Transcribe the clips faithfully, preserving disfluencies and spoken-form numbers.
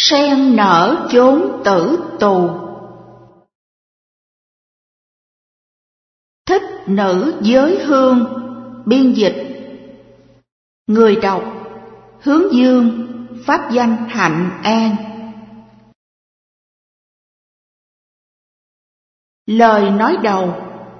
Sen nở chốn tử tù. Thích nữ giới hương. Biên dịch. Người đọc Hướng Dương. Pháp danh Hạnh An. Lời nói đầu.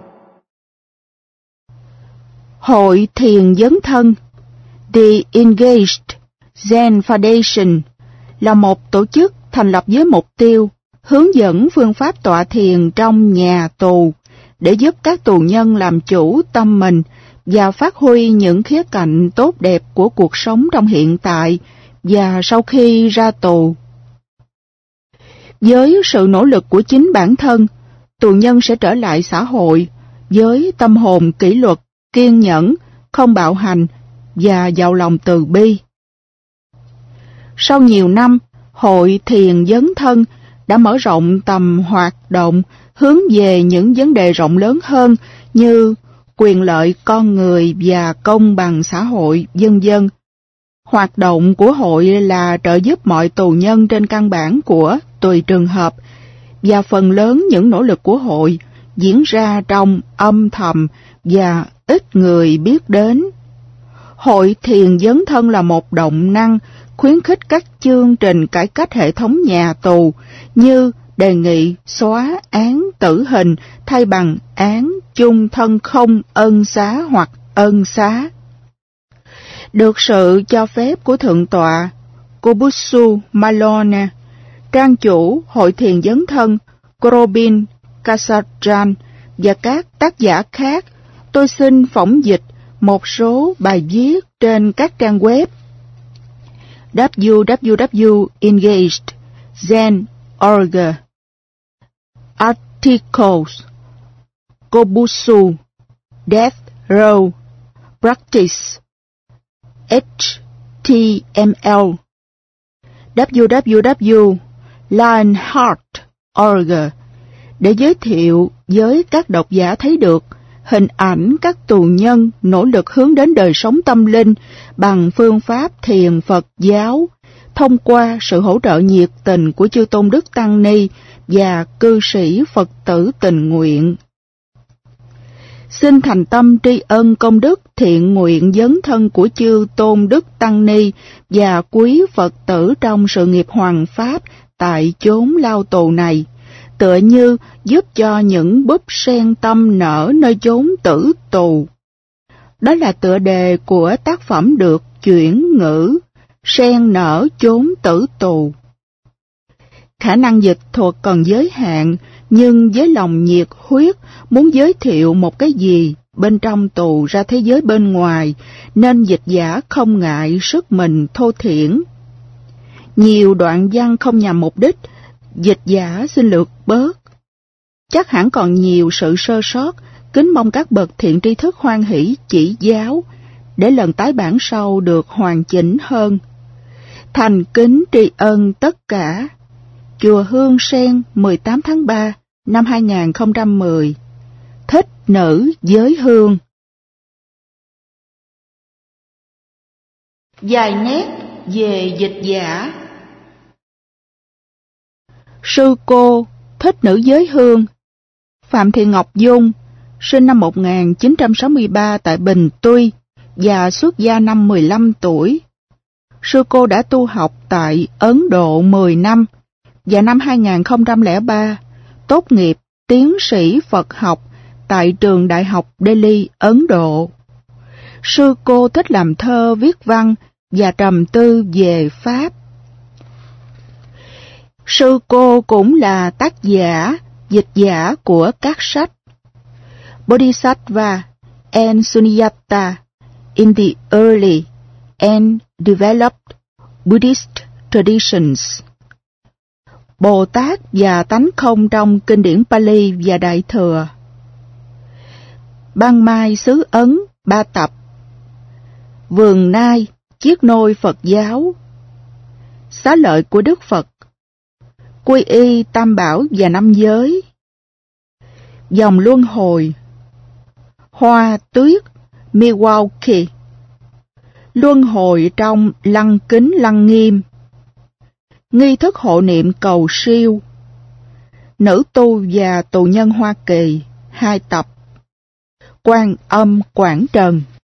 Hội Thiền Dấn Thân The Engaged Zen Foundation là một tổ chức thành lập với mục tiêu hướng dẫn phương pháp tọa thiền trong nhà tù để giúp các tù nhân làm chủ tâm mình và phát huy những khía cạnh tốt đẹp của cuộc sống trong hiện tại và sau khi ra tù. Với sự nỗ lực của chính bản thân, tù nhân sẽ trở lại xã hội với tâm hồn kỷ luật, kiên nhẫn, không bạo hành và giàu lòng từ bi. Sau nhiều năm, Hội Thiền Dấn Thân đã mở rộng tầm hoạt động hướng về những vấn đề rộng lớn hơn như quyền lợi con người và công bằng xã hội, vân vân. Hoạt động của hội là trợ giúp mọi tù nhân trên căn bản của tùy trường hợp, và phần lớn những nỗ lực của hội diễn ra trong âm thầm và ít người biết đến. Hội Thiền Dấn Thân là một động năng khuyến khích các chương trình cải cách hệ thống nhà tù như đề nghị xóa án tử hình thay bằng án chung thân không ân xá hoặc ân xá. Được sự cho phép của Thượng tọa Kobutsu Malone, trang chủ Hội Thiền Dấn Thân Robin Kasajan và các tác giả khác, tôi xin phỏng dịch một số bài viết trên các trang web w w w chấm engaged zen chấm org, Articles, Kobutsu, Death Row, Practice, H T M L, w w w chấm lionheart chấm org, để giới thiệu với các độc giả thấy được hình ảnh các tù nhân nỗ lực hướng đến đời sống tâm linh bằng phương pháp thiền Phật giáo, thông qua sự hỗ trợ nhiệt tình của chư tôn đức tăng ni và cư sĩ Phật tử tình nguyện. Xin thành tâm tri ân công đức thiện nguyện dấn thân của chư tôn đức tăng ni và quý Phật tử trong sự nghiệp hoằng pháp tại chốn lao tù này, tựa như giúp cho những búp sen tâm nở nơi chốn tử tù. Đó là tựa đề của tác phẩm được chuyển ngữ Sen nở chốn tử tù. Khả năng dịch thuật còn giới hạn, nhưng với lòng nhiệt huyết muốn giới thiệu một cái gì bên trong tù ra thế giới bên ngoài, nên dịch giả không ngại sức mình thô thiển. Nhiều đoạn văn không nhằm mục đích, dịch giả xin lược bớt. Chắc hẳn còn nhiều sự sơ sót, kính mong các bậc thiện tri thức hoan hỷ chỉ giáo, để lần tái bản sau được hoàn chỉnh hơn. Thành kính tri ân tất cả. Chùa Hương Sen, mười tám tháng ba năm hai nghìn không trăm mười. Thích nữ giới hương. Vài nét về dịch giả. Sư cô Thích nữ giới hương Phạm Thị Ngọc Dung, sinh năm một nghìn chín trăm sáu mươi ba tại Bình Tuy và xuất gia năm mười lăm tuổi. Sư cô đã tu học tại Ấn Độ mười năm và năm hai nghìn không trăm lẻ ba tốt nghiệp tiến sĩ Phật học tại trường Đại học Delhi, Ấn Độ. Sư cô thích làm thơ, viết văn và trầm tư về Pháp. Sư cô cũng là tác giả, dịch giả của các sách Bodhisattva and Sunyata in the Early and Developed Buddhist Traditions, Bồ Tát và Tánh Không trong kinh điển Pali và Đại Thừa, Ban Mai xứ Ấn ba tập, Vườn Nai, chiếc nôi Phật giáo, Xá lợi của Đức Phật, Quy y Tam Bảo và Năm Giới, Dòng Luân Hồi, Hoa Tuyết Milwaukee, Luân Hồi trong Lăng Kính Lăng Nghiêm, nghi thức hộ niệm cầu siêu, Nữ tu và tù nhân Hoa Kỳ, hai tập, Quan Âm Quảng Trần.